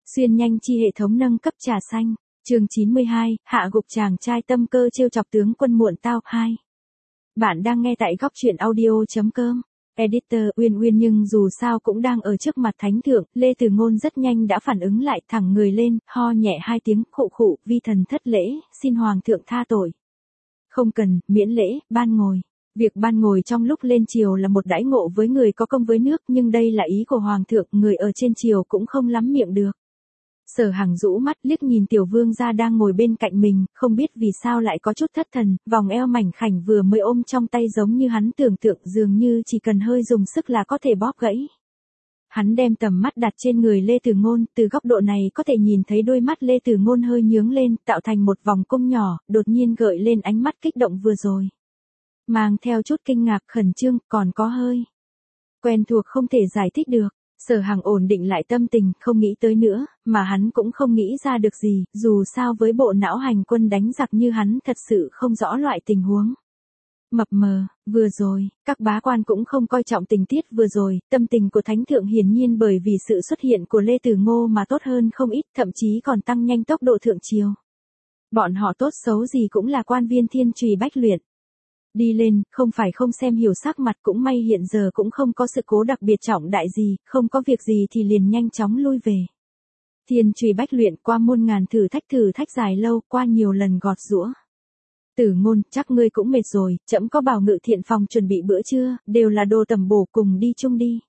Xuyên nhanh chi hệ thống nâng cấp trà xanh. Chương 92, hạ gục chàng trai tâm cơ trêu chọc tướng quân muộn tao 2. Bạn đang nghe tại góc truyện audio.com. Editor Uyên Uyên nhưng dù sao cũng đang ở trước mặt thánh thượng, Lê Từ Ngôn rất nhanh đã phản ứng lại, thẳng người lên, ho nhẹ 2 tiếng, khụ khụ, vi thần thất lễ, xin hoàng thượng tha tội. Không cần, miễn lễ, ban ngồi. Việc ban ngồi trong lúc lên triều là một đãi ngộ với người có công với nước, nhưng đây là ý của hoàng thượng, người ở trên triều cũng không lắm miệng được. Sở Hằng rũ mắt liếc nhìn tiểu vương gia đang ngồi bên cạnh mình, không biết vì sao lại có chút thất thần, vòng eo mảnh khảnh vừa mới ôm trong tay giống như hắn tưởng tượng, dường như chỉ cần hơi dùng sức là có thể bóp gãy. Hắn đem tầm mắt đặt trên người Lê Từ Ngôn, từ góc độ này có thể nhìn thấy đôi mắt Lê Từ Ngôn hơi nhướng lên, tạo thành một vòng cung nhỏ, đột nhiên gợi lên ánh mắt kích động vừa rồi. Mang theo chút kinh ngạc, khẩn trương, còn có hơi quen thuộc không thể giải thích được. Sở Hằng ổn định lại tâm tình, không nghĩ tới nữa, mà hắn cũng không nghĩ ra được gì, dù sao với bộ não hành quân đánh giặc như hắn thật sự không rõ loại tình huống. Mập mờ, vừa rồi, các bá quan cũng không coi trọng tình tiết vừa rồi, tâm tình của thánh thượng hiển nhiên bởi vì sự xuất hiện của Lê Từ Ngô mà tốt hơn không ít, thậm chí còn tăng nhanh tốc độ thượng triều. Bọn họ tốt xấu gì cũng là quan viên thiên trùy bách luyện. Đi lên, không phải không xem hiểu sắc mặt, cũng may hiện giờ cũng không có sự cố đặc biệt trọng đại gì, không có việc gì thì liền nhanh chóng lui về. Thiên trùy bách luyện qua muôn ngàn thử thách dài lâu, qua nhiều lần gọt giũa. Tử Ngôn, chắc ngươi cũng mệt rồi, trẫm có bảo Ngự Thiện phòng chuẩn bị bữa trưa, đều là đồ tầm bổ, cùng đi chung đi.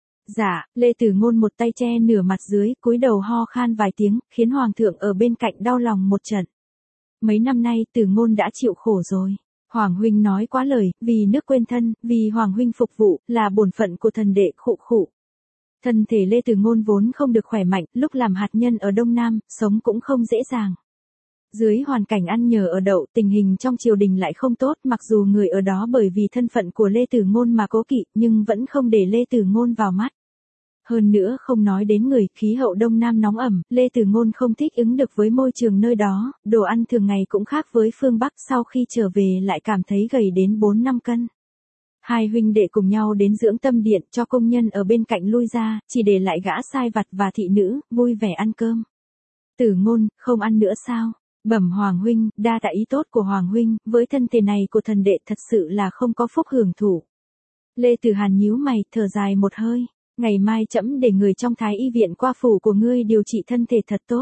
Dạ, Lê Tử Ngôn một tay che nửa mặt dưới, cúi đầu ho khan vài tiếng, khiến hoàng thượng ở bên cạnh đau lòng một trận. Mấy năm nay Tử Ngôn đã chịu khổ rồi. Hoàng huynh nói quá lời, vì nước quên thân, vì hoàng huynh phục vụ, là bổn phận của thần đệ, khụ khụ. Thân thể Lê Từ Ngôn vốn không được khỏe mạnh, lúc làm hạt nhân ở Đông Nam, sống cũng không dễ dàng. Dưới hoàn cảnh ăn nhờ ở đậu, tình hình trong triều đình lại không tốt, mặc dù người ở đó bởi vì thân phận của Lê Tử Ngôn mà cố kỵ, nhưng vẫn không để Lê Tử Ngôn vào mắt. Hơn nữa không nói đến người, khí hậu Đông Nam nóng ẩm, Lê Từ Ngôn không thích ứng được với môi trường nơi đó, đồ ăn thường ngày cũng khác với phương Bắc, sau khi trở về lại cảm thấy gầy đến 4-5 cân. Hai huynh đệ cùng nhau đến dưỡng tâm điện, cho công nhân ở bên cạnh lui ra, chỉ để lại gã sai vặt và thị nữ, vui vẻ ăn cơm. Tử Ngôn, không ăn nữa sao? Bẩm hoàng huynh, đa tạ ý tốt của hoàng huynh, với thân thể này của thần đệ thật sự là không có phúc hưởng thụ. Lê Tử Hàn nhíu mày, thở dài một hơi. Ngày mai trẫm để người trong thái y viện qua phủ của ngươi điều trị thân thể thật tốt.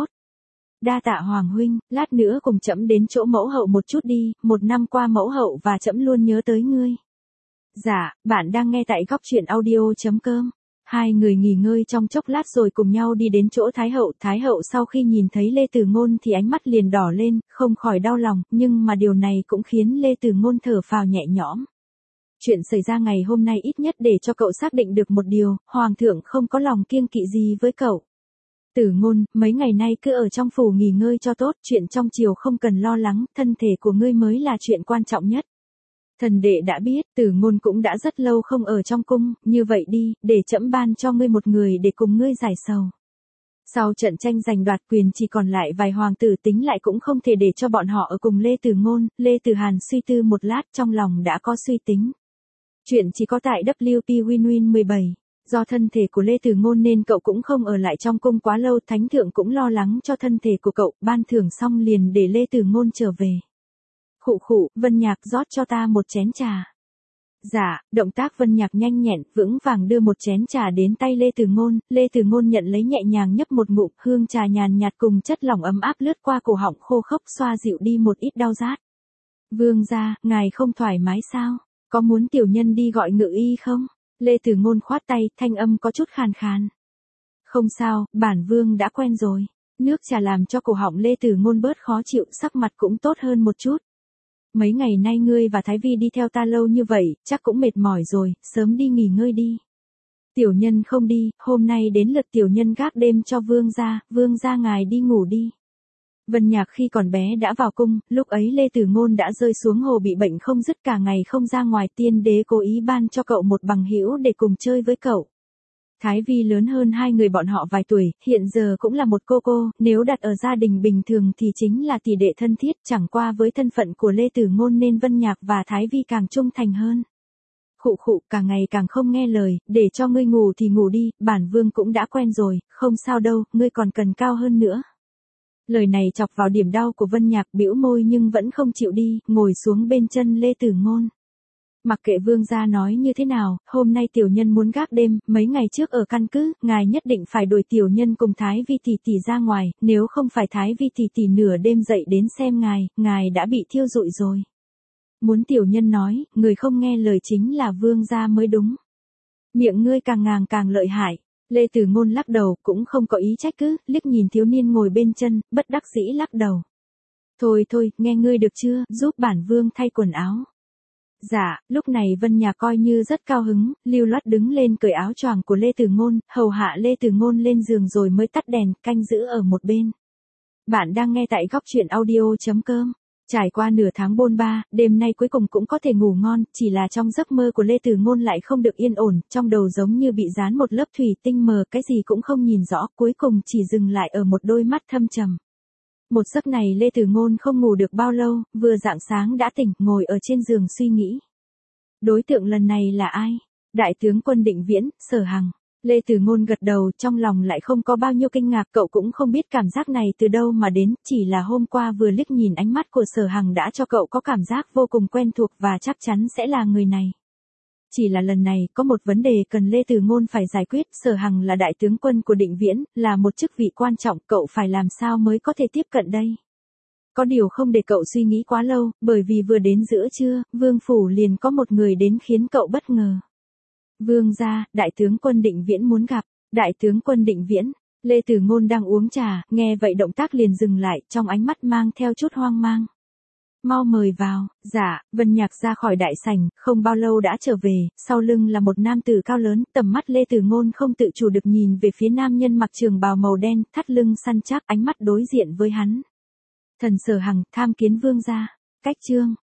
Đa tạ hoàng huynh, lát nữa cùng trẫm đến chỗ mẫu hậu một chút đi, 1 năm qua mẫu hậu và trẫm luôn nhớ tới ngươi. Dạ, bạn đang nghe tại góc truyện audio.com. Hai người nghỉ ngơi trong chốc lát rồi cùng nhau đi đến chỗ Thái hậu sau khi nhìn thấy Lê Từ Ngôn thì ánh mắt liền đỏ lên, không khỏi đau lòng, nhưng mà điều này cũng khiến Lê Từ Ngôn thở phào nhẹ nhõm. Chuyện xảy ra ngày hôm nay ít nhất để cho cậu xác định được một điều, hoàng thượng không có lòng kiêng kỵ gì với cậu. Tử Ngôn, mấy ngày nay cứ ở trong phủ nghỉ ngơi cho tốt, chuyện trong triều không cần lo lắng, thân thể của ngươi mới là chuyện quan trọng nhất. Thần đệ đã biết, Tử Ngôn cũng đã rất lâu không ở trong cung, như vậy đi, để trẫm ban cho ngươi một người để cùng ngươi giải sầu. Sau trận tranh giành đoạt quyền chỉ còn lại vài hoàng tử, tính lại cũng không thể để cho bọn họ ở cùng Lê Từ Ngôn. Lê Từ Hàn suy tư một lát, trong lòng đã có suy tính. Chuyện chỉ có tại WP Win 17. Do thân thể của Lê Từ Ngôn nên cậu cũng không ở lại trong cung quá lâu, thánh thượng cũng lo lắng cho thân thể của cậu, ban thưởng xong liền để Lê Từ Ngôn trở về. Khụ khụ, Vân Nhạc rót cho ta một chén trà. Dạ, động tác Vân Nhạc nhanh nhẹn, vững vàng đưa một chén trà đến tay Lê Từ Ngôn, Lê Từ Ngôn nhận lấy nhẹ nhàng nhấp một ngụm, hương trà nhàn nhạt cùng chất lỏng ấm áp lướt qua cổ họng khô khốc, xoa dịu đi một ít đau rát. Vương gia, ngài không thoải mái sao? Có muốn tiểu nhân đi gọi ngự y không? Lê Từ Ngôn khoát tay, thanh âm có chút khàn khàn. Không sao, bản vương đã quen rồi. Nước trà làm cho cổ họng Lê Từ Ngôn bớt khó chịu, sắc mặt cũng tốt hơn một chút. Mấy ngày nay ngươi và Thái Vi đi theo ta lâu như vậy, chắc cũng mệt mỏi rồi, sớm đi nghỉ ngơi đi. Tiểu nhân không đi, hôm nay đến lượt tiểu nhân gác đêm cho vương gia ngài đi ngủ đi. Vân Nhạc khi còn bé đã vào cung, lúc ấy Lê Tử Ngôn đã rơi xuống hồ bị bệnh không dứt, cả ngày không ra ngoài, tiên đế cố ý ban cho cậu một bằng hữu để cùng chơi với cậu. Thái Vi lớn hơn hai người bọn họ vài tuổi, hiện giờ cũng là một cô, nếu đặt ở gia đình bình thường thì chính là tỷ đệ thân thiết, chẳng qua với thân phận của Lê Tử Ngôn nên Vân Nhạc và Thái Vi càng trung thành hơn. khụ khụ, càng ngày càng không nghe lời, để cho ngươi ngủ thì ngủ đi, bản vương cũng đã quen rồi, không sao đâu, ngươi còn cần cao hơn nữa. Lời này chọc vào điểm đau của Vân Nhạc, bĩu môi nhưng vẫn không chịu đi, ngồi xuống bên chân Lê Tử Ngôn. Mặc kệ vương gia nói như thế nào, hôm nay tiểu nhân muốn gác đêm, mấy ngày trước ở căn cứ, ngài nhất định phải đuổi tiểu nhân cùng Thái Vi tỷ tỷ ra ngoài, nếu không phải Thái Vi tỷ tỷ nửa đêm dậy đến xem ngài đã bị thiêu rụi rồi. Muốn tiểu nhân nói, người không nghe lời chính là vương gia mới đúng. Miệng ngươi càng ngàng càng lợi hại. Lê Tử Ngôn lắc đầu, cũng không có ý trách cứ, liếc nhìn thiếu niên ngồi bên chân, bất đắc dĩ lắc đầu. Thôi, nghe ngươi được chưa, giúp bản vương thay quần áo. Dạ, lúc này Vân Nhạc coi như rất cao hứng, lưu loát đứng lên cởi áo choàng của Lê Tử Ngôn, hầu hạ Lê Tử Ngôn lên giường rồi mới tắt đèn, canh giữ ở một bên. Bạn đang nghe tại góc truyện audio.com. Trải qua nửa tháng bôn ba, đêm nay cuối cùng cũng có thể ngủ ngon, chỉ là trong giấc mơ của Lê Tử Ngôn lại không được yên ổn, trong đầu giống như bị dán một lớp thủy tinh mờ, cái gì cũng không nhìn rõ, cuối cùng chỉ dừng lại ở một đôi mắt thâm trầm. Một giấc này Lê Tử Ngôn không ngủ được bao lâu, vừa rạng sáng đã tỉnh, ngồi ở trên giường suy nghĩ. Đối tượng lần này là ai? Đại tướng quân Định Viễn, Sở Hằng. Lê Tử Ngôn gật đầu, trong lòng lại không có bao nhiêu kinh ngạc, cậu cũng không biết cảm giác này từ đâu mà đến, chỉ là hôm qua vừa liếc nhìn ánh mắt của Sở Hằng đã cho cậu có cảm giác vô cùng quen thuộc và chắc chắn sẽ là người này. Chỉ là lần này, có một vấn đề cần Lê Tử Ngôn phải giải quyết, Sở Hằng là đại tướng quân của Định Viễn, là một chức vị quan trọng, cậu phải làm sao mới có thể tiếp cận đây? Có điều không để cậu suy nghĩ quá lâu, bởi vì vừa đến giữa trưa, Vương Phủ liền có một người đến khiến cậu bất ngờ. Vương gia, đại tướng quân Định Viễn muốn gặp. Đại tướng quân Định Viễn. Lê Tử Ngôn đang uống trà, nghe vậy động tác liền dừng lại, trong ánh mắt mang theo chút hoang mang. Mau mời vào. Dạ. Vân Nhạc ra khỏi đại sảnh, không bao lâu đã trở về, sau lưng là một nam tử cao lớn, tầm mắt Lê Tử Ngôn không tự chủ được nhìn về phía nam nhân mặc trường bào màu đen, thắt lưng săn chắc, ánh mắt đối diện với hắn. Thần Sở Hằng, tham kiến vương gia. Cách chương.